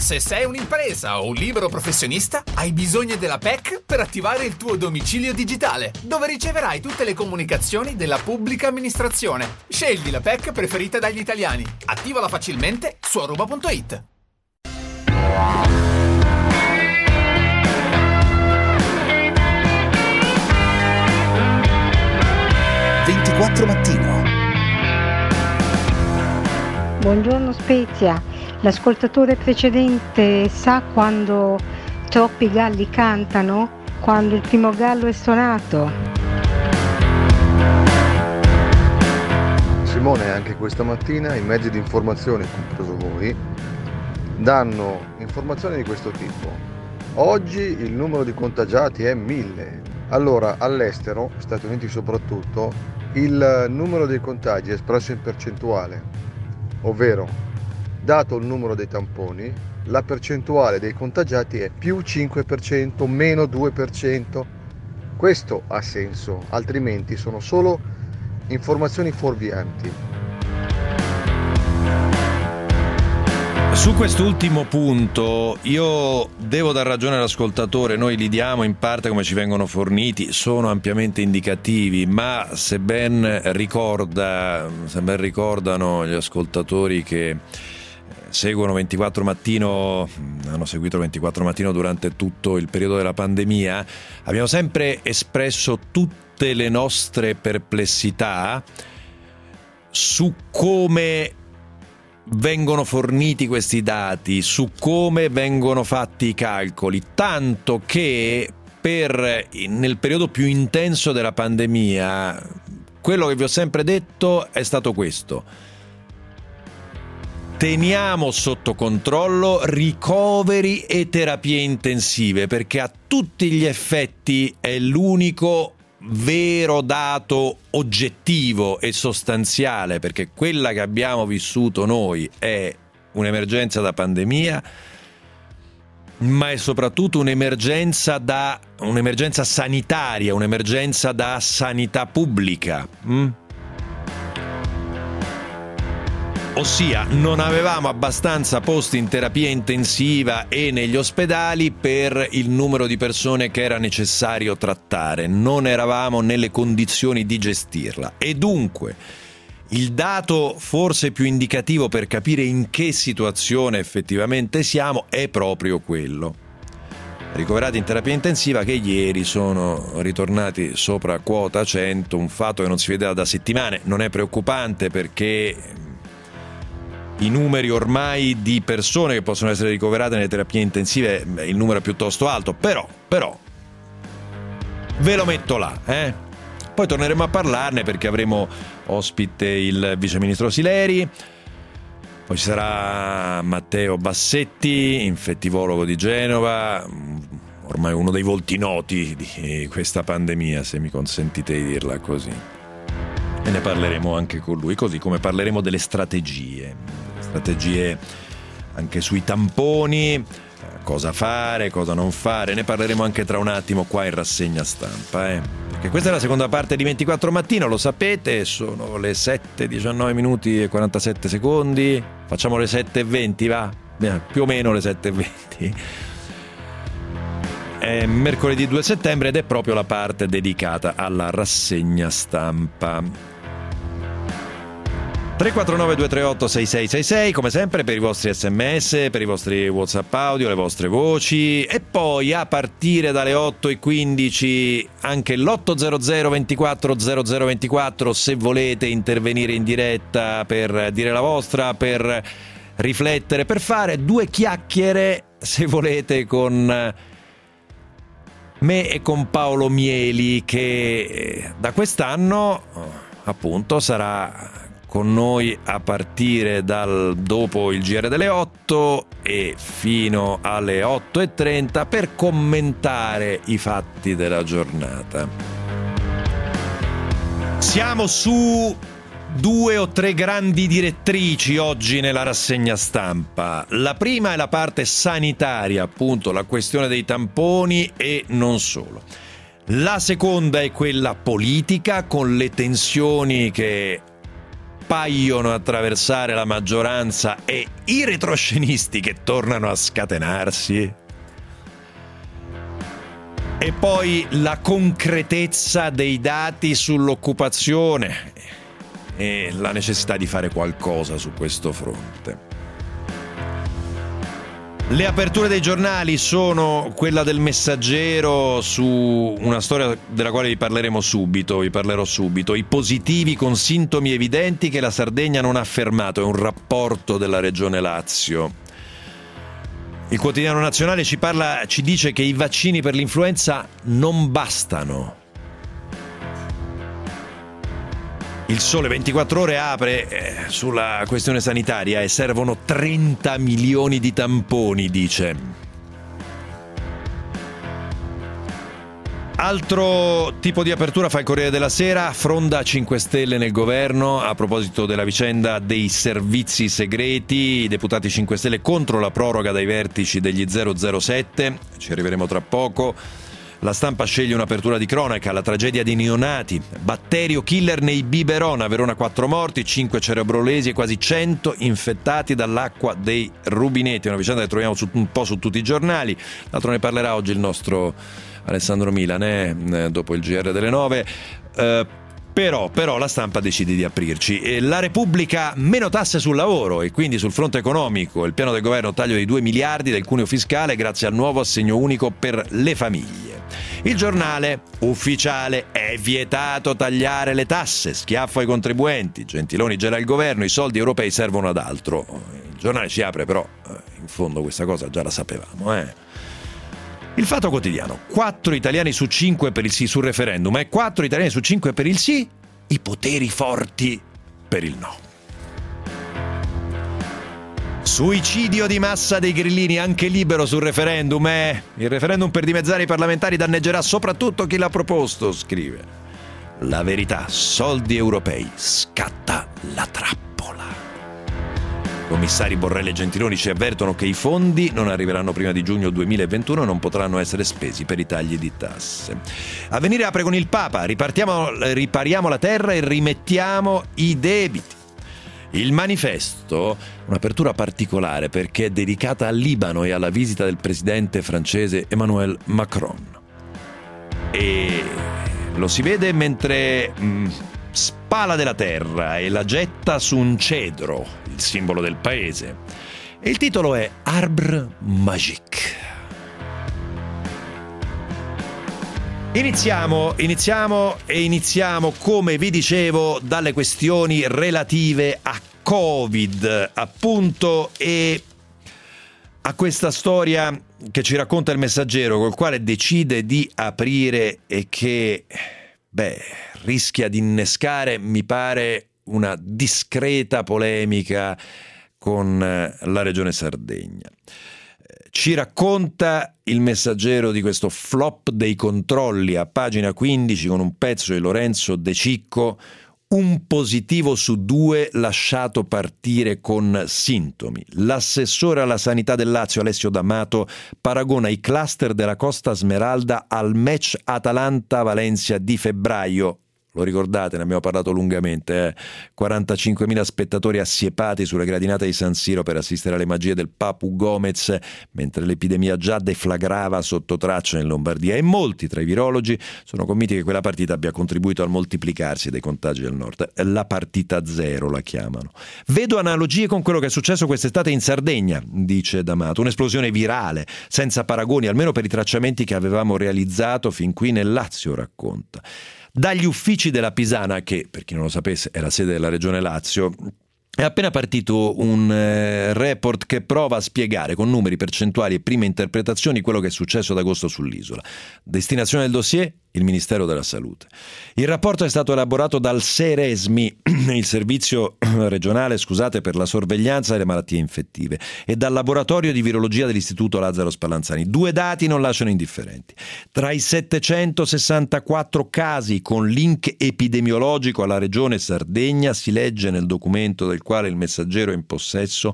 Se sei un'impresa o un libero professionista, hai bisogno della PEC per attivare il tuo domicilio digitale, dove riceverai tutte le comunicazioni della pubblica amministrazione. Scegli la PEC preferita dagli italiani. Attivala facilmente su aruba.it. Mattino. Buongiorno Spezia, l'ascoltatore precedente sa quando troppi galli cantano? Quando il primo gallo è suonato. Simone, anche questa mattina i mezzi di informazione, compreso voi, danno informazioni di questo tipo. Oggi il numero di contagiati è 1000. Allora, all'estero, Stati Uniti soprattutto, il numero dei contagi è espresso in percentuale, ovvero, dato il numero dei tamponi, la percentuale dei contagiati è più 5%, meno 2%. Questo ha senso, altrimenti sono solo informazioni fuorvianti. Su quest'ultimo punto io devo dar ragione all'ascoltatore, noi li diamo in parte come ci vengono forniti, sono ampiamente indicativi, ma se ben ricordano gli ascoltatori che seguono 24 Mattino, hanno seguito 24 Mattino durante tutto il periodo della pandemia, abbiamo sempre espresso tutte le nostre perplessità su come vengono forniti questi dati, su come vengono fatti i calcoli, tanto che nel periodo più intenso della pandemia quello che vi ho sempre detto è stato questo: teniamo sotto controllo ricoveri e terapie intensive, perché a tutti gli effetti è l'unico vero dato oggettivo e sostanziale, perché quella che abbiamo vissuto noi è un'emergenza da pandemia, ma è soprattutto un'emergenza sanitaria, un'emergenza da sanità pubblica. Ossia, non avevamo abbastanza posti in terapia intensiva e negli ospedali per il numero di persone che era necessario trattare, non eravamo nelle condizioni di gestirla e dunque il dato forse più indicativo per capire in che situazione effettivamente siamo è proprio quello. Ricoverati in terapia intensiva che ieri sono ritornati sopra quota 100, un fatto che non si vedeva da settimane. Non è preoccupante perché i numeri ormai di persone che possono essere ricoverate nelle terapie intensive, il numero è piuttosto alto, però ve lo metto là, Poi torneremo a parlarne perché avremo ospite il viceministro Sileri, poi ci sarà Matteo Bassetti, infettivologo di Genova, ormai uno dei volti noti di questa pandemia, se mi consentite di dirla così. E ne parleremo anche con lui, così come parleremo delle strategie anche sui tamponi, cosa fare, cosa non fare, ne parleremo anche tra un attimo qua in rassegna stampa, perché questa è la seconda parte di 24 Mattino, lo sapete, sono le 7:19 minuti e 47 secondi, facciamo le 7:20, va? Più o meno le 7:20. È mercoledì 2 settembre ed è proprio la parte dedicata alla rassegna stampa. 349-238-6666, come sempre per i vostri sms, per i vostri WhatsApp audio, le vostre voci, e poi a partire dalle 8:15 anche l'800 24 0024 se volete intervenire in diretta per dire la vostra, per riflettere, per fare due chiacchiere se volete con me e con Paolo Mieli, che da quest'anno appunto sarà con noi a partire dopo il GR delle 8 e fino alle 8:30 per commentare i fatti della giornata. Siamo su 2 o 3 grandi direttrici oggi nella rassegna stampa. La prima è la parte sanitaria, appunto la questione dei tamponi e non solo. La seconda è quella politica, con le tensioni che paiono attraversare la maggioranza e i retroscenisti che tornano a scatenarsi. E poi la concretezza dei dati sull'occupazione e la necessità di fare qualcosa su questo fronte. Le aperture dei giornali sono quella del Messaggero su una storia della quale vi parlerò subito. I positivi con sintomi evidenti che la Sardegna non ha fermato, è un rapporto della Regione Lazio. Il Quotidiano Nazionale ci dice che i vaccini per l'influenza non bastano. Il Sole 24 Ore apre sulla questione sanitaria e servono 30 milioni di tamponi, dice. Altro tipo di apertura fa il Corriere della Sera, fronda 5 Stelle nel governo a proposito della vicenda dei servizi segreti, i deputati 5 Stelle contro la proroga dai vertici degli 007, ci arriveremo tra poco. La Stampa sceglie un'apertura di cronaca, la tragedia dei neonati, batterio killer nei biberon, a Verona 4 morti, 5 cerebrolesi e quasi 100 infettati dall'acqua dei rubinetti, una vicenda che troviamo un po' su tutti i giornali. L'altro ne parlerà oggi il nostro Alessandro Milan, dopo il GR delle 9. Però la Stampa decide di aprirci. La Repubblica, meno tasse sul lavoro e quindi sul fronte economico. Il piano del governo, taglio di 2 miliardi del cuneo fiscale grazie al nuovo assegno unico per le famiglie. Il Giornale, ufficiale, è vietato tagliare le tasse, schiaffo ai contribuenti. Gentiloni gela il governo, i soldi europei servono ad altro. Il Giornale ci apre, però in fondo questa cosa già la sapevamo, Il Fatto Quotidiano, 4 italiani su 5 per il sì sul referendum e 4 italiani su 5 per il sì, i poteri forti per il no. Suicidio di massa dei grillini, anche Libero sul referendum, Il referendum per dimezzare i parlamentari danneggerà soprattutto chi l'ha proposto, scrive. La Verità, soldi europei, scatta la trappola. Commissari Borrelli e Gentiloni ci avvertono che i fondi non arriveranno prima di giugno 2021 e non potranno essere spesi per i tagli di tasse. Avvenire apre con il Papa, ripariamo la terra e rimettiamo i debiti. Il Manifesto, un'apertura particolare perché è dedicata al Libano e alla visita del presidente francese Emmanuel Macron. E lo si vede mentre spala della terra e la getta su un cedro, il simbolo del paese. E il titolo è Arbre Magique. Iniziamo come vi dicevo dalle questioni relative a Covid, appunto, e a questa storia che ci racconta il Messaggero, col quale decide di aprire e che, rischia di innescare, mi pare, una discreta polemica con la Regione Sardegna. Ci racconta il Messaggero di questo flop dei controlli a pagina 15 con un pezzo di Lorenzo De Cicco, un positivo su 2 lasciato partire con sintomi. L'assessore alla sanità del Lazio Alessio D'Amato paragona i cluster della Costa Smeralda al match Atalanta-Valencia di febbraio. Lo ricordate, ne abbiamo parlato lungamente, 45.000 spettatori assiepati sulle gradinate di San Siro per assistere alle magie del Papu Gomez, mentre l'epidemia già deflagrava sotto traccia in Lombardia, e molti tra i virologi sono convinti che quella partita abbia contribuito al moltiplicarsi dei contagi del nord. La partita zero la chiamano. Vedo analogie con quello che è successo quest'estate in Sardegna, dice D'Amato, un'esplosione virale, senza paragoni, almeno per i tracciamenti che avevamo realizzato fin qui nel Lazio, racconta. Dagli uffici della Pisana, che per chi non lo sapesse è la sede della Regione Lazio, è appena partito un report che prova a spiegare con numeri, percentuali e prime interpretazioni quello che è successo ad agosto sull'isola. Destinazione del dossier? Il Ministero della Salute. Il rapporto è stato elaborato dal SERESMI, il servizio regionale, per la sorveglianza delle malattie infettive, e dal laboratorio di virologia dell'Istituto Lazzaro Spallanzani. 2 dati non lasciano indifferenti. Tra i 764 casi con link epidemiologico alla Regione Sardegna, si legge nel documento del quale il Messaggero è in possesso,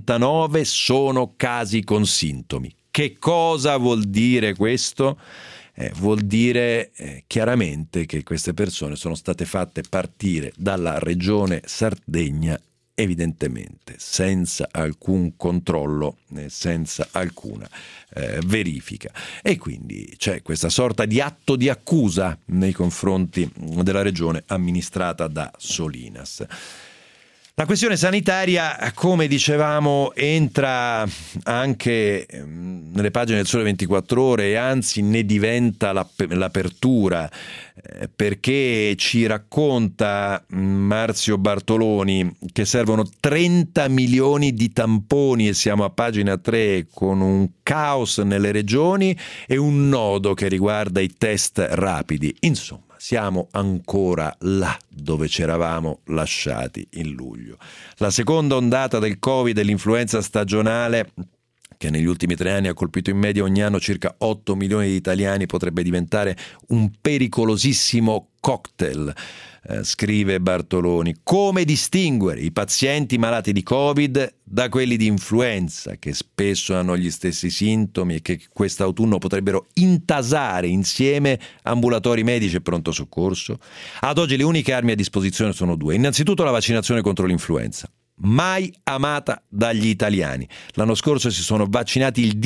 449 sono casi con sintomi. Che cosa vuol dire questo? vuol dire chiaramente che queste persone sono state fatte partire dalla regione Sardegna evidentemente senza alcun controllo, senza alcuna verifica, e quindi c'è questa sorta di atto di accusa nei confronti della regione amministrata da Solinas. La questione sanitaria, come dicevamo, entra anche nelle pagine del Sole 24 Ore e anzi ne diventa l'apertura, perché ci racconta Marzio Bartoloni che servono 30 milioni di tamponi, e siamo a pagina 3 con un caos nelle regioni e un nodo che riguarda i test rapidi. Insomma, siamo ancora là dove ci eravamo lasciati in luglio. La seconda ondata del Covid e l'influenza stagionale, che negli ultimi 3 anni ha colpito in media ogni anno circa 8 milioni di italiani, potrebbe diventare un pericolosissimo cocktail, scrive Bartoloni. Come distinguere i pazienti malati di Covid da quelli di influenza, che spesso hanno gli stessi sintomi e che quest'autunno potrebbero intasare insieme ambulatori medici e pronto soccorso? Ad oggi le uniche armi a disposizione sono 2. Innanzitutto la vaccinazione contro l'influenza, mai amata dagli italiani. L'anno scorso si sono vaccinati il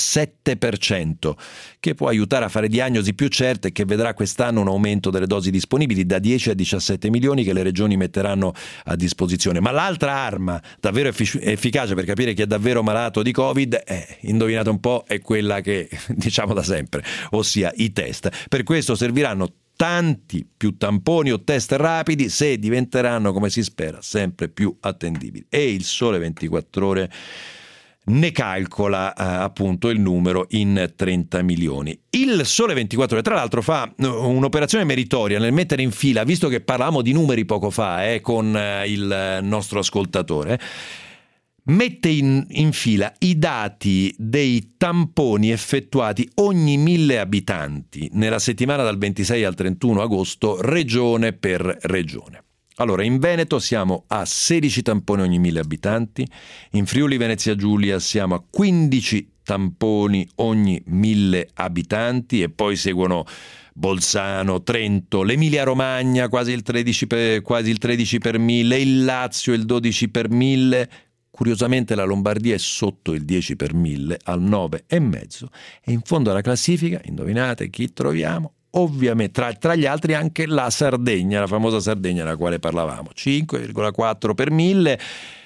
17%, che può aiutare a fare diagnosi più certe e che vedrà quest'anno un aumento delle dosi disponibili da 10 a 17 milioni che le regioni metteranno a disposizione. Ma l'altra arma davvero efficace per capire chi è davvero malato di Covid, indovinate un po', è quella che diciamo da sempre, ossia i test. Per questo serviranno tanti più tamponi o test rapidi, se diventeranno, come si spera, sempre più attendibili. E il Sole 24 Ore ne calcola appunto il numero in 30 milioni. Il Sole 24 Ore tra l'altro fa un'operazione meritoria nel mettere in fila, visto che parlavamo di numeri poco fa con il nostro ascoltatore, mette in fila i dati dei tamponi effettuati ogni 1000 abitanti nella settimana dal 26 al 31 agosto, regione per regione. Allora, in Veneto siamo a 16 tamponi ogni 1000 abitanti, in Friuli Venezia Giulia siamo a 15 tamponi ogni 1000 abitanti e poi seguono Bolzano, Trento, l'Emilia Romagna quasi il 13 per 1000, il Lazio il 12 per 1000. Curiosamente la Lombardia è sotto il 10 per 1000, al 9,5, e in fondo alla classifica, indovinate chi troviamo? Ovviamente tra gli altri anche la Sardegna, la famosa Sardegna della quale parlavamo, 5,4 per 1000,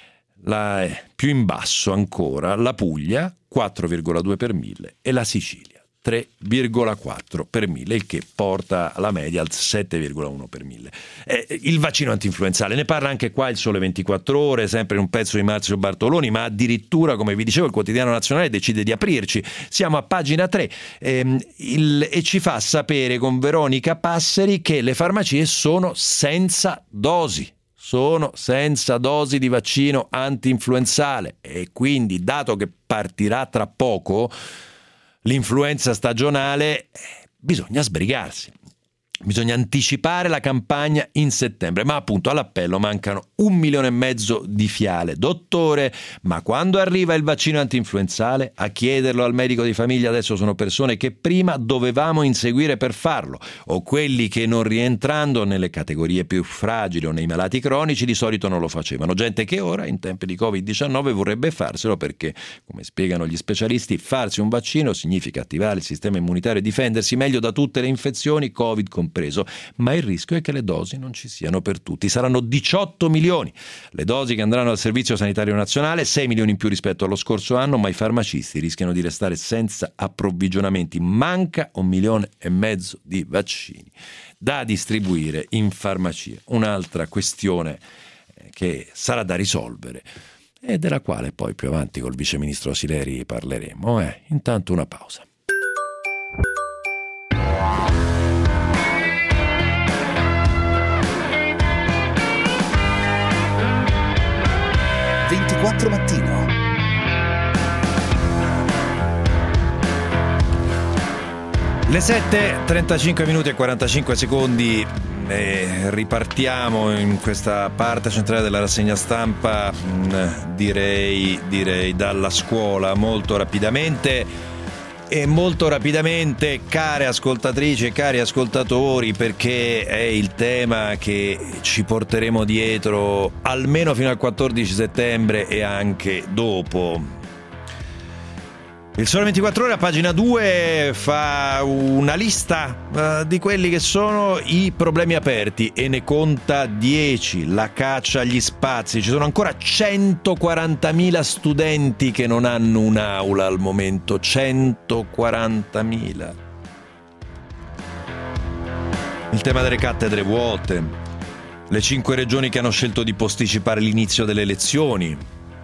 più in basso ancora la Puglia, 4,2 per 1000, e la Sicilia, 3,4 per 1000, il che porta la media al 7,1 per 1000. Il vaccino antinfluenzale, ne parla anche qua il Sole 24 Ore, sempre in un pezzo di Marzio Bartoloni, ma addirittura, come vi dicevo, il Quotidiano Nazionale decide di aprirci. Siamo a pagina 3 e ci fa sapere con Veronica Passeri che le farmacie sono senza dosi. Sono senza dosi di vaccino antinfluenzale, e quindi, dato che partirà tra poco l'influenza stagionale, bisogna sbrigarsi. Bisogna anticipare la campagna in settembre, ma appunto all'appello mancano 1,5 milioni di fiale. Dottore, ma quando arriva il vaccino antinfluenzale? A chiederlo al medico di famiglia adesso sono persone che prima dovevamo inseguire per farlo, o quelli che, non rientrando nelle categorie più fragili o nei malati cronici, di solito non lo facevano. Gente che ora, in tempi di Covid-19, vorrebbe farselo perché, come spiegano gli specialisti, farsi un vaccino significa attivare il sistema immunitario e difendersi meglio da tutte le infezioni, Covid compreso. Ma il rischio è che le dosi non ci siano per tutti. Saranno 18 milioni le dosi che andranno al Servizio Sanitario Nazionale, 6 milioni in più rispetto allo scorso anno, ma i farmacisti rischiano di restare senza approvvigionamenti. Manca 1,5 milioni di vaccini da distribuire in farmacia. Un'altra questione che sarà da risolvere e della quale poi più avanti col vice ministro Sileri parleremo. Intanto una pausa. Mattino. Le 7:35 minuti e 45 secondi. Ripartiamo in questa parte centrale della rassegna stampa, direi dalla scuola molto rapidamente. E molto rapidamente, care ascoltatrici e cari ascoltatori, perché è il tema che ci porteremo dietro almeno fino al 14 settembre e anche dopo. Il Sole 24 Ore a pagina 2 fa una lista di quelli che sono i problemi aperti e ne conta 10. La caccia agli spazi. Ci sono ancora 140.000 studenti che non hanno un'aula al momento. 140.000. Il tema delle cattedre vuote. Le 5 regioni che hanno scelto di posticipare l'inizio delle lezioni.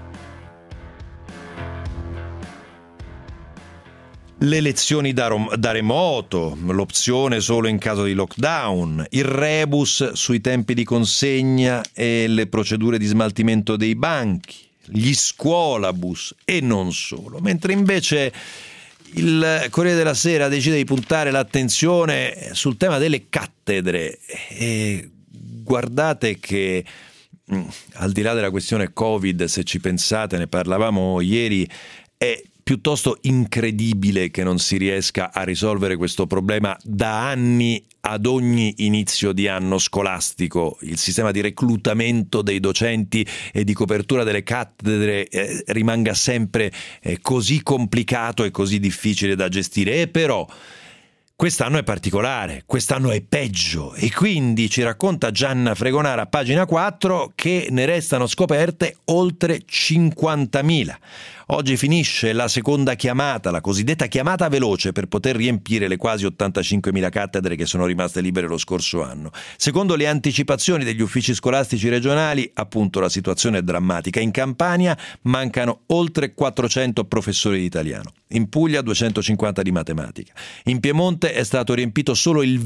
Le lezioni da remoto, l'opzione solo in caso di lockdown, il rebus sui tempi di consegna e le procedure di smaltimento dei banchi, gli scuolabus e non solo. Mentre invece il Corriere della Sera decide di puntare l'attenzione sul tema delle cattedre. E guardate che, al di là della questione Covid, se ci pensate, ne parlavamo ieri, è piuttosto incredibile che non si riesca a risolvere questo problema da anni ad ogni inizio di anno scolastico. Il sistema di reclutamento dei docenti e di copertura delle cattedre rimanga sempre così complicato e così difficile da gestire. E però quest'anno è particolare, quest'anno è peggio, e quindi ci racconta Gianna Fregonara a pagina 4 che ne restano scoperte oltre 50.000. Oggi finisce la seconda chiamata, la cosiddetta chiamata veloce, per poter riempire le quasi 85.000 cattedre che sono rimaste libere lo scorso anno. Secondo le anticipazioni degli uffici scolastici regionali, appunto, la situazione è drammatica. In Campania mancano oltre 400 professori di italiano, in Puglia 250 di matematica. In Piemonte è stato riempito solo il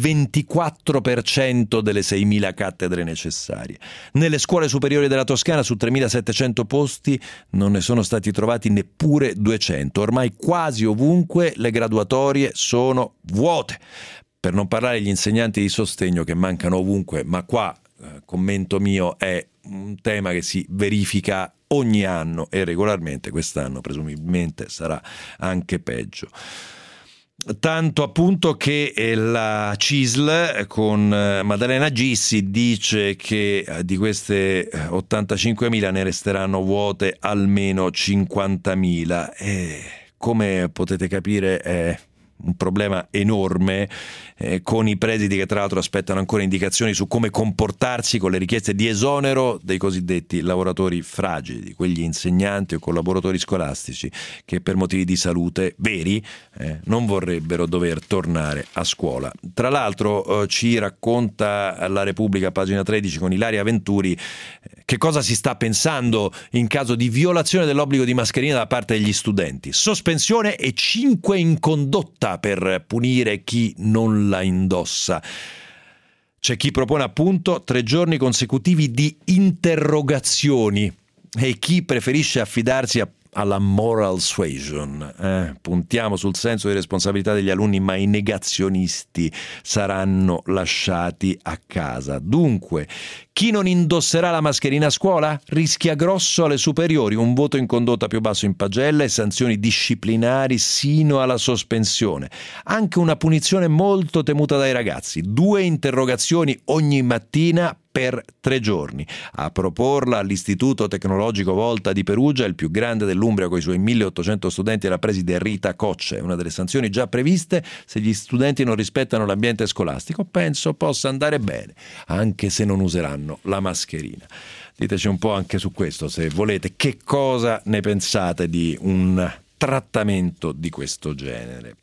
24% delle 6.000 cattedre necessarie. Nelle scuole superiori della Toscana, su 3.700 posti, non ne sono stati trovati neppure 200. Ormai quasi ovunque le graduatorie sono vuote. Per non parlare degli insegnanti di sostegno che mancano ovunque, ma qua, commento mio, è un tema che si verifica ogni anno e regolarmente. Quest'anno presumibilmente sarà anche peggio. Tanto appunto che la CISL con Maddalena Gissi dice che di queste 85.000 ne resteranno vuote almeno 50.000, e come potete capire è un problema enorme, con i presidi che tra l'altro aspettano ancora indicazioni su come comportarsi con le richieste di esonero dei cosiddetti lavoratori fragili, di quegli insegnanti o collaboratori scolastici che per motivi di salute veri non vorrebbero dover tornare a scuola. Tra l'altro ci racconta la Repubblica, pagina 13, con Ilaria Venturi, che cosa si sta pensando in caso di violazione dell'obbligo di mascherina da parte degli studenti. Sospensione e 5 in condotta per punire chi non la indossa. C'è chi propone appunto 3 giorni consecutivi di interrogazioni e chi preferisce affidarsi alla moral suasion. Puntiamo sul senso di responsabilità degli alunni, ma i negazionisti saranno lasciati a casa. Dunque, chi non indosserà la mascherina a scuola rischia grosso alle superiori, un voto in condotta più basso in pagella e sanzioni disciplinari sino alla sospensione. Anche una punizione molto temuta dai ragazzi: 2 interrogazioni ogni mattina per 3 giorni. A proporla all'Istituto Tecnologico Volta di Perugia, il più grande dell'Umbria con i suoi 1.800 studenti, è la preside Rita Cocce. È una delle sanzioni già previste se gli studenti non rispettano l'ambiente scolastico. Penso possa andare bene, anche se non useranno la mascherina. Diteci un po' anche su questo, se volete, che cosa ne pensate di un trattamento di questo genere.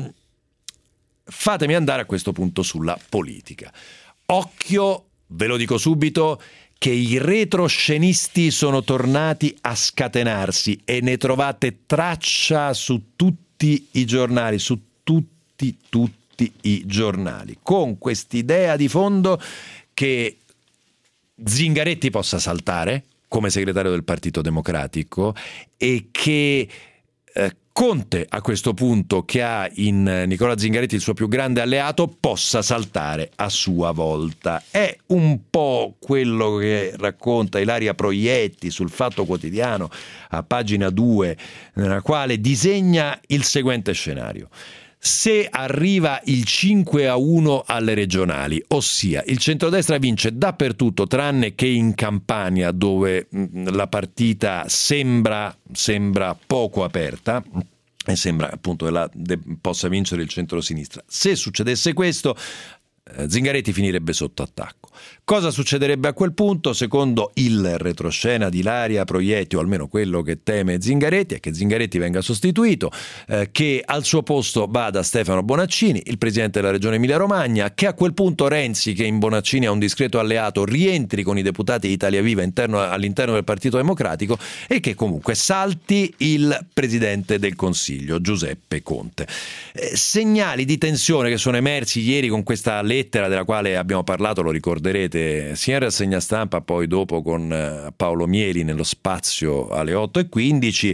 Fatemi andare a questo punto sulla politica. Occhio, ve lo dico subito, che i retroscenisti sono tornati a scatenarsi e ne trovate traccia su tutti i giornali, su tutti i giornali, con quest'idea di fondo che Zingaretti possa saltare come segretario del Partito Democratico e che Conte, a questo punto, che ha in Nicola Zingaretti il suo più grande alleato, possa saltare a sua volta. È un po' quello che racconta Ilaria Proietti sul Fatto Quotidiano a pagina 2, nella quale disegna il seguente scenario. Se arriva il 5-1 alle regionali, ossia il centrodestra vince dappertutto tranne che in Campania, dove la partita sembra poco aperta e sembra appunto che possa vincere il centrosinistra. Se succedesse questo, Zingaretti finirebbe sotto attacco. Cosa succederebbe a quel punto? Secondo il retroscena di Ilaria Proietti, o almeno quello che teme Zingaretti, è che Zingaretti venga sostituito, che al suo posto vada Stefano Bonaccini, il presidente della regione Emilia-Romagna, che a quel punto Renzi, che in Bonaccini ha un discreto alleato, rientri con i deputati di Italia Viva all'interno del Partito Democratico e che comunque salti il presidente del Consiglio, Giuseppe Conte. Segnali di tensione che sono emersi ieri con questa lettera della quale abbiamo parlato, lo ricorderete, sia in rassegna stampa, poi dopo con Paolo Mieli nello spazio alle 8:15,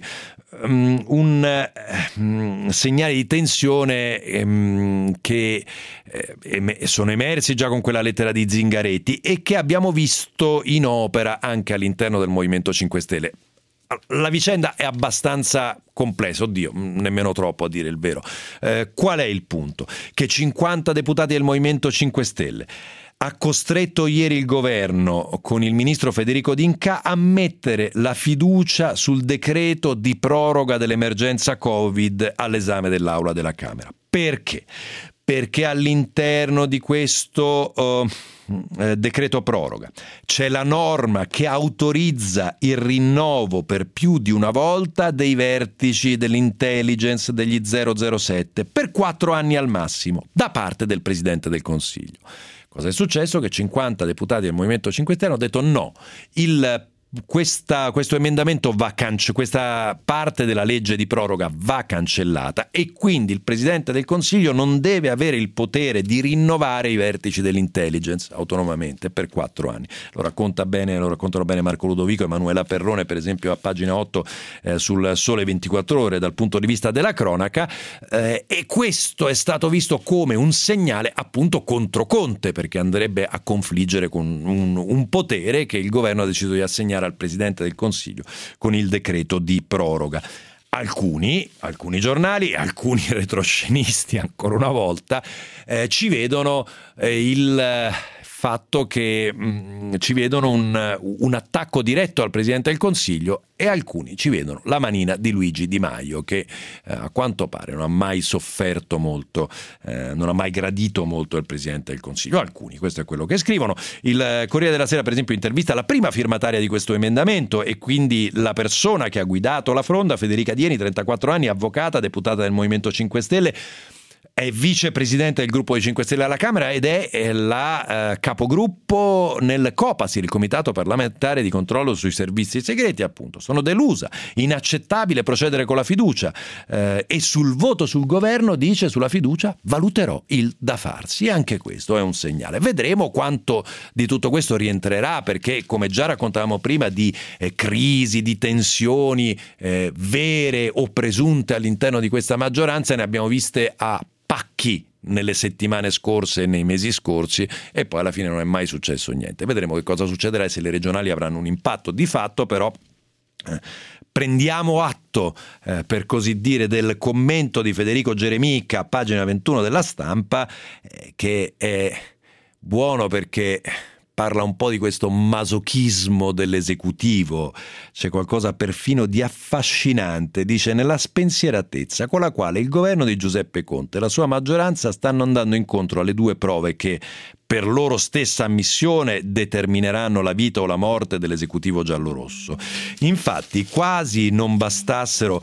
un segnale di tensione che sono emersi già con quella lettera di Zingaretti e che abbiamo visto in opera anche all'interno del Movimento 5 Stelle. La vicenda è abbastanza complessa, nemmeno troppo a dire il vero. Qual è il punto? Che 50 deputati del Movimento 5 Stelle ha costretto ieri il governo, con il ministro Federico D'Incà, a mettere la fiducia sul decreto di proroga dell'emergenza Covid all'esame dell'Aula della Camera. Perché? Perché all'interno di questo decreto proroga c'è la norma che autorizza il rinnovo per più di una volta dei vertici dell'intelligence degli 007 per 4 anni al massimo da parte del Presidente del Consiglio. Cosa è successo? Che 50 deputati del Movimento 5 Stelle hanno detto no, questo emendamento questa parte della legge di proroga va cancellata e quindi il Presidente del Consiglio non deve avere il potere di rinnovare i vertici dell'intelligence autonomamente per 4 anni. Lo raccontano bene Marco Ludovico e Emanuela Perrone, per esempio a pagina 8 sul Sole 24 Ore dal punto di vista della cronaca, e questo è stato visto come un segnale appunto contro Conte, perché andrebbe a confliggere con un potere che il governo ha deciso di assegnare al Presidente del Consiglio con il decreto di proroga. Alcuni giornali, alcuni retroscenisti ancora una volta ci vedono il fatto che ci vedono un attacco diretto al Presidente del Consiglio e alcuni ci vedono la manina di Luigi Di Maio, che a quanto pare non ha mai sofferto molto, non ha mai gradito molto il Presidente del Consiglio. Alcuni, questo è quello che scrivono. Il Corriere della Sera, per esempio, intervista la prima firmataria di questo emendamento e quindi la persona che ha guidato la fronda, Federica Dieni, 34 anni, avvocata, deputata del Movimento 5 Stelle, è vicepresidente del gruppo dei 5 Stelle alla Camera ed è la capogruppo nel Copasir, il Comitato Parlamentare di Controllo sui Servizi Segreti, appunto. Sono delusa, inaccettabile procedere con la fiducia, e sul voto sul governo dice: sulla fiducia valuterò il da farsi. E anche questo è un segnale. Vedremo quanto di tutto questo rientrerà, perché come già raccontavamo prima di crisi, di tensioni vere o presunte all'interno di questa maggioranza, ne abbiamo viste a pacchi nelle settimane scorse e nei mesi scorsi e poi alla fine non è mai successo niente. Vedremo che cosa succederà e se le regionali avranno un impatto. Di fatto però prendiamo atto, per così dire, del commento di Federico Geremicca a pagina 21 della Stampa, che è buono perché parla un po' di questo masochismo dell'esecutivo. C'è qualcosa perfino di affascinante, dice: nella spensieratezza con la quale il governo di Giuseppe Conte e la sua maggioranza stanno andando incontro alle due prove che per loro stessa ammissione determineranno la vita o la morte dell'esecutivo giallorosso. Infatti quasi non bastassero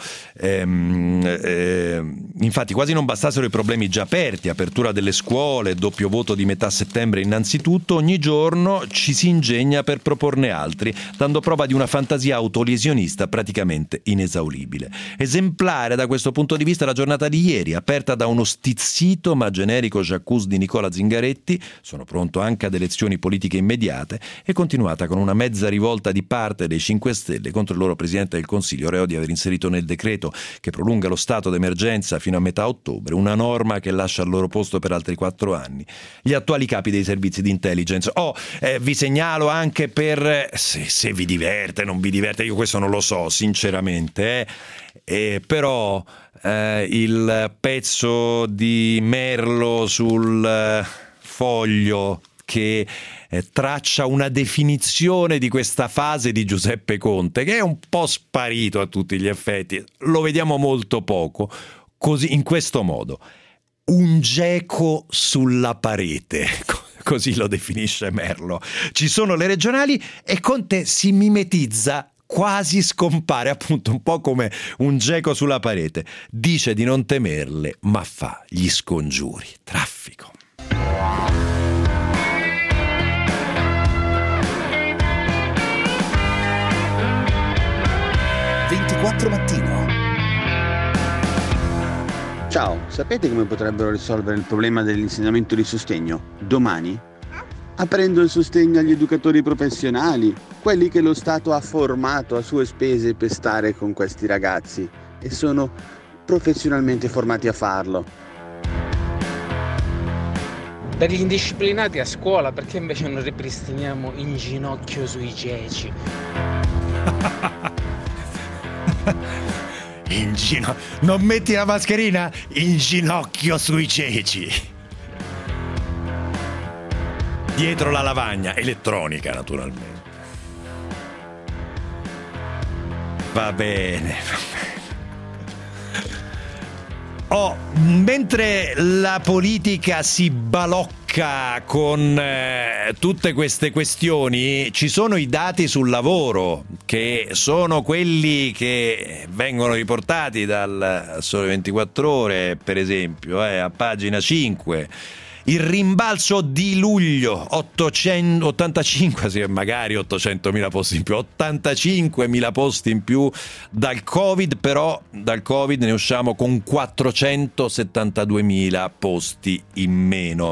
i problemi già aperti, apertura delle scuole, doppio voto di metà settembre innanzitutto, ogni giorno ci si ingegna per proporne altri, dando prova di una fantasia autolesionista praticamente inesauribile. Esemplare da questo punto di vista la giornata di ieri, aperta da uno stizzito ma generico j'accuse di Nicola Zingaretti. Sono sono pronto anche ad elezioni politiche immediate, è continuata con una mezza rivolta di parte dei 5 Stelle contro il loro Presidente del Consiglio, reo di aver inserito nel decreto che prolunga lo stato d'emergenza fino a metà ottobre una norma che lascia al loro posto per altri 4 anni gli attuali capi dei servizi di intelligence. Vi segnalo anche per se vi diverte, non vi diverte, io questo non lo so sinceramente, però il pezzo di Merlo sul Foglio che traccia una definizione di questa fase di Giuseppe Conte, che è un po' sparito a tutti gli effetti, lo vediamo molto poco, così, in questo modo: un geco sulla parete, così lo definisce Merlo. Ci sono le regionali e Conte si mimetizza, quasi scompare, appunto un po' come un geco sulla parete. Dice di non temerle, ma fa gli scongiuri. Traffico. Mattino. Ciao, sapete come potrebbero risolvere il problema dell'insegnamento di sostegno? Domani? Aprendo il sostegno agli educatori professionali, quelli che lo Stato ha formato a sue spese per stare con questi ragazzi e sono professionalmente formati a farlo. Per gli indisciplinati a scuola, perché invece non ripristiniamo in ginocchio sui ceci? Non metti la mascherina? In ginocchio sui ceci. Dietro la lavagna, elettronica naturalmente. Va bene. Mentre la politica si balocca con tutte queste questioni, ci sono i dati sul lavoro, che sono quelli che vengono riportati dal Sole 24 Ore, per esempio, a pagina 5. Il rimbalzo di luglio, 85, sì, magari 800.000 posti in più, 85.000 posti in più dal Covid, però dal Covid ne usciamo con 472.000 posti in meno.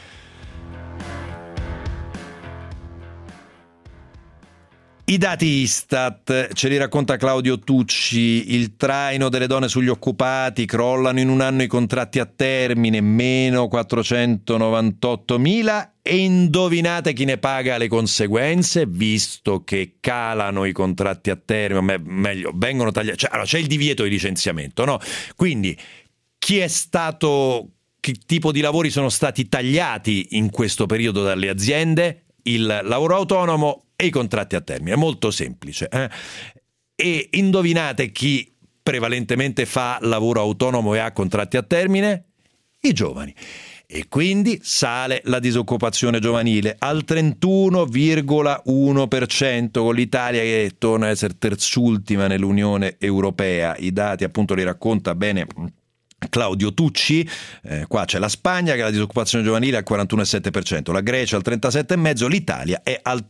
I dati Istat ce li racconta Claudio Tucci. Il traino delle donne sugli occupati: crollano in un anno i contratti a termine, meno 498.000, e indovinate chi ne paga le conseguenze, visto che calano i contratti a termine, meglio, vengono tagliati, c'è il divieto di licenziamento, no? Quindi che tipo di lavori sono stati tagliati in questo periodo dalle aziende? Il lavoro autonomo e i contratti a termine, molto semplice. E indovinate chi prevalentemente fa lavoro autonomo e ha contratti a termine? I giovani. E quindi sale la disoccupazione giovanile al 31,1%, con l'Italia che torna ad essere terzultima nell'Unione Europea. I dati appunto li racconta bene Claudio Tucci. Qua c'è la Spagna che ha la disoccupazione giovanile al 41,7%, la Grecia al 37,5%, l'Italia è al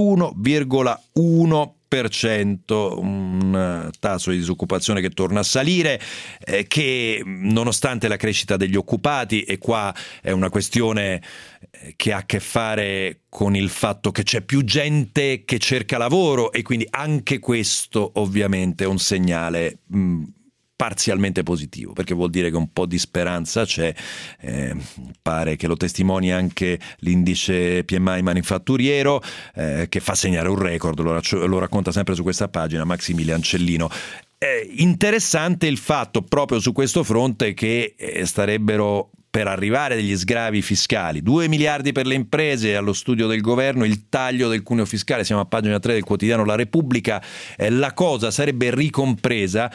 31,1%, un tasso di disoccupazione che torna a salire, che nonostante la crescita degli occupati, e qua è una questione che ha a che fare con il fatto che c'è più gente che cerca lavoro, e quindi anche questo ovviamente è un segnale parzialmente positivo, perché vuol dire che un po' di speranza c'è. Pare che lo testimoni anche l'indice PMI manifatturiero, che fa segnare un record, lo racconta sempre su questa pagina Maximilian Cellino. Interessante il fatto proprio su questo fronte che starebbero per arrivare degli sgravi fiscali, 2 miliardi per le imprese. Allo studio del governo il taglio del cuneo fiscale, siamo a pagina 3 del quotidiano La Repubblica. La cosa sarebbe ricompresa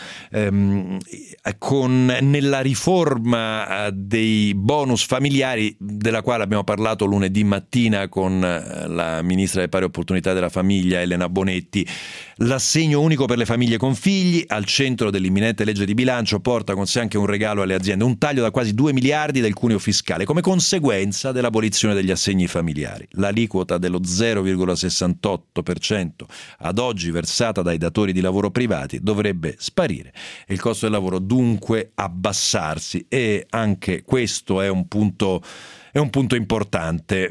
nella riforma dei bonus familiari, della quale abbiamo parlato lunedì mattina con la ministra delle pari opportunità della famiglia Elena Bonetti. L'assegno unico per le famiglie con figli, al centro dell'imminente legge di bilancio, porta con sé anche un regalo alle aziende, un taglio da quasi 2 miliardi del il cuneo fiscale come conseguenza dell'abolizione degli assegni familiari. L'aliquota dello 0,68% ad oggi versata dai datori di lavoro privati dovrebbe sparire e il costo del lavoro dunque abbassarsi, e anche questo è un punto importante.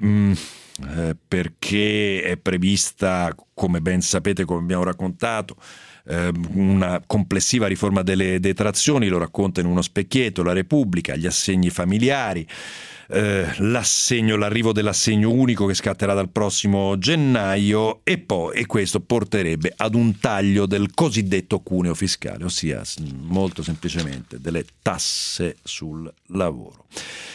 Perché è prevista, come ben sapete, come abbiamo raccontato, una complessiva riforma delle detrazioni, lo racconta in uno specchietto La Repubblica, gli assegni familiari, l'arrivo dell'assegno unico che scatterà dal prossimo gennaio, e questo porterebbe ad un taglio del cosiddetto cuneo fiscale, ossia molto semplicemente delle tasse sul lavoro.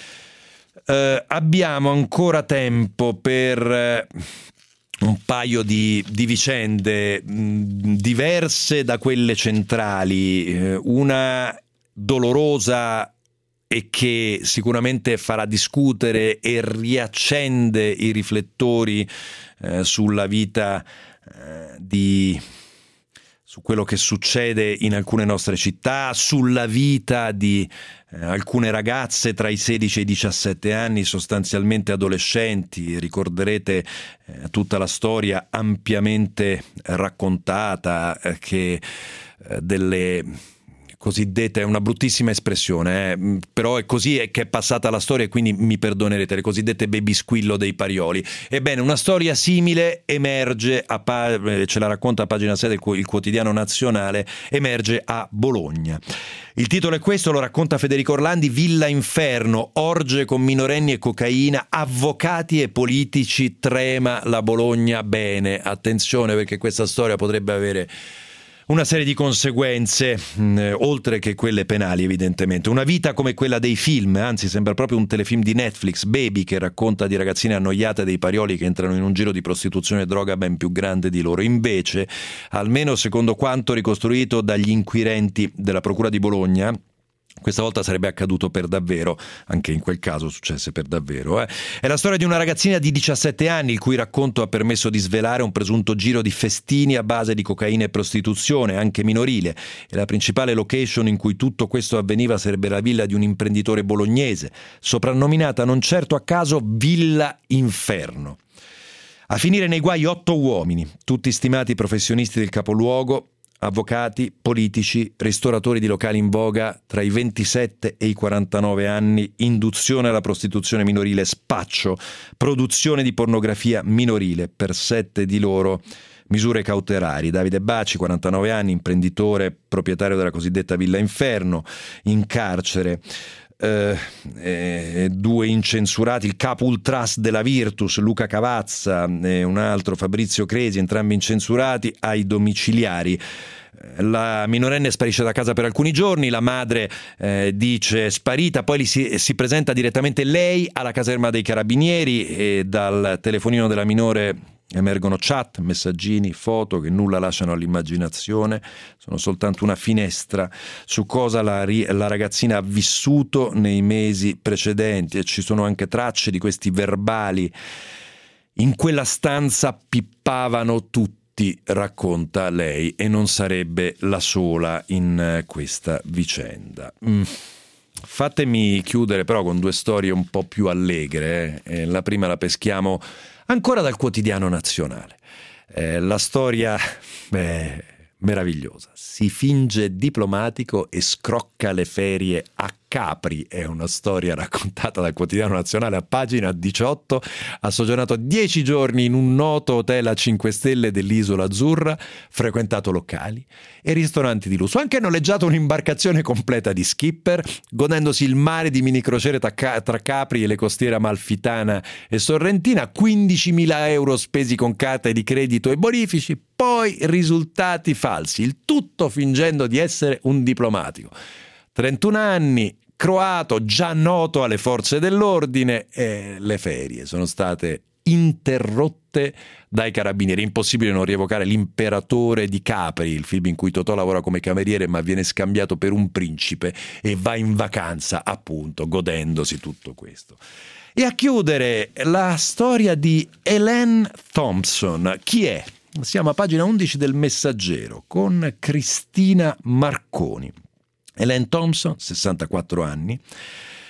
Abbiamo ancora tempo per un paio di vicende diverse da quelle centrali, una dolorosa e che sicuramente farà discutere e riaccende i riflettori sulla vita su quello che succede in alcune nostre città, sulla vita di alcune ragazze tra i 16 e i 17 anni, sostanzialmente adolescenti. Ricorderete tutta la storia ampiamente raccontata che delle cosiddette, è una bruttissima espressione, però è così che è passata la storia, e quindi mi perdonerete, le cosiddette baby squillo dei Parioli. Ebbene, una storia simile emerge, ce la racconta a pagina 6 il quotidiano nazionale, emerge a Bologna. Il titolo è questo, lo racconta Federico Orlandi: Villa Inferno, orge con minorenni e cocaina, avvocati e politici, trema la Bologna bene. Attenzione, perché questa storia potrebbe avere una serie di conseguenze, oltre che quelle penali evidentemente. Una vita come quella dei film, anzi sembra proprio un telefilm di Netflix, Baby, che racconta di ragazzine annoiate dei Parioli che entrano in un giro di prostituzione e droga ben più grande di loro. Invece, almeno secondo quanto ricostruito dagli inquirenti della Procura di Bologna, questa volta sarebbe accaduto per davvero, anche in quel caso successe per davvero. È la storia di una ragazzina di 17 anni il cui racconto ha permesso di svelare un presunto giro di festini a base di cocaina e prostituzione, anche minorile, e la principale location in cui tutto questo avveniva sarebbe la villa di un imprenditore bolognese, soprannominata non certo a caso Villa Inferno. A finire nei guai 8 uomini, tutti stimati professionisti del capoluogo, avvocati, politici, ristoratori di locali in voga tra i 27 e i 49 anni, induzione alla prostituzione minorile, spaccio, produzione di pornografia minorile. Per 7 di loro misure cautelari. Davide Baci, 49 anni, imprenditore, proprietario della cosiddetta Villa Inferno, in carcere. 2 incensurati, il capo ultras della Virtus Luca Cavazza e un altro Fabrizio Cresi, entrambi incensurati ai domiciliari. La minorenne sparisce da casa per alcuni giorni, la madre dice sparita, poi si presenta direttamente lei alla caserma dei carabinieri e dal telefonino della minore emergono chat, messaggini, foto che nulla lasciano all'immaginazione, sono soltanto una finestra su cosa la ragazzina ha vissuto nei mesi precedenti, e ci sono anche tracce di questi verbali. In quella stanza pippavano tutti, racconta lei, e non sarebbe la sola in questa vicenda. Fatemi chiudere però con 2 storie un po' più allegre. La prima la peschiamo ancora dal quotidiano nazionale. La storia meravigliosa. Si finge diplomatico e scrocca le ferie a Capri. È una storia raccontata dal quotidiano nazionale a pagina 18. Ha soggiornato 10 giorni in un noto hotel a 5 stelle dell'Isola Azzurra, frequentato locali e ristoranti di lusso. Ha anche noleggiato un'imbarcazione completa di skipper, godendosi il mare di minicrociere tra Capri e le costiere amalfitana e sorrentina. 15.000 euro spesi con carte di credito e bonifici, poi risultati falsi, il tutto fingendo di essere un diplomatico. 31 anni, croato, già noto alle forze dell'ordine, e le ferie sono state interrotte dai carabinieri. Impossibile non rievocare L'imperatore di Capri, il film in cui Totò lavora come cameriere ma viene scambiato per un principe e va in vacanza, appunto, godendosi tutto questo. E a chiudere la storia di Elaine Thompson. Chi è? Siamo a pagina 11 del Messaggero con Cristina Marconi. Elaine Thompson, 64 anni,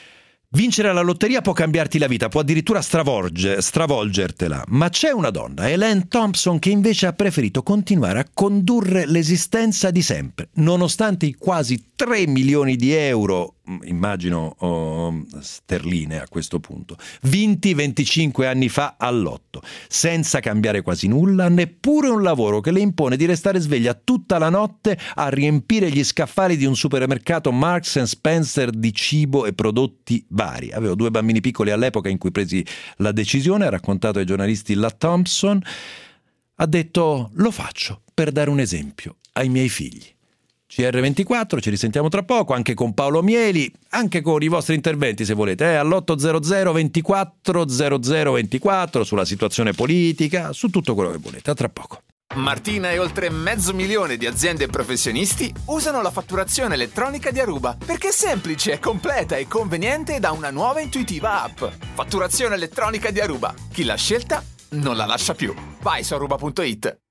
Vincere alla lotteria può cambiarti la vita, può addirittura stravolgertela, ma c'è una donna, Elaine Thompson, che invece ha preferito continuare a condurre l'esistenza di sempre, nonostante i quasi 3 milioni di euro, immagino sterline a questo punto, vinti 25 anni fa al lotto, senza cambiare quasi nulla, neppure un lavoro che le impone di restare sveglia tutta la notte a riempire gli scaffali di un supermercato Marks & Spencer di cibo e prodotti vari. Avevo 2 bambini piccoli all'epoca in cui presi la decisione, ha raccontato ai giornalisti la Thompson, ha detto: lo faccio per dare un esempio ai miei figli. CR24, ci risentiamo tra poco, anche con Paolo Mieli, anche con i vostri interventi se volete, all'800 24 00 24, sulla situazione politica, su tutto quello che volete. A tra poco. Martina e oltre 500.000 di aziende e professionisti usano la fatturazione elettronica di Aruba perché è semplice, completa e conveniente da una nuova intuitiva app. Fatturazione elettronica di Aruba. Chi l'ha scelta non la lascia più. Vai su aruba.it.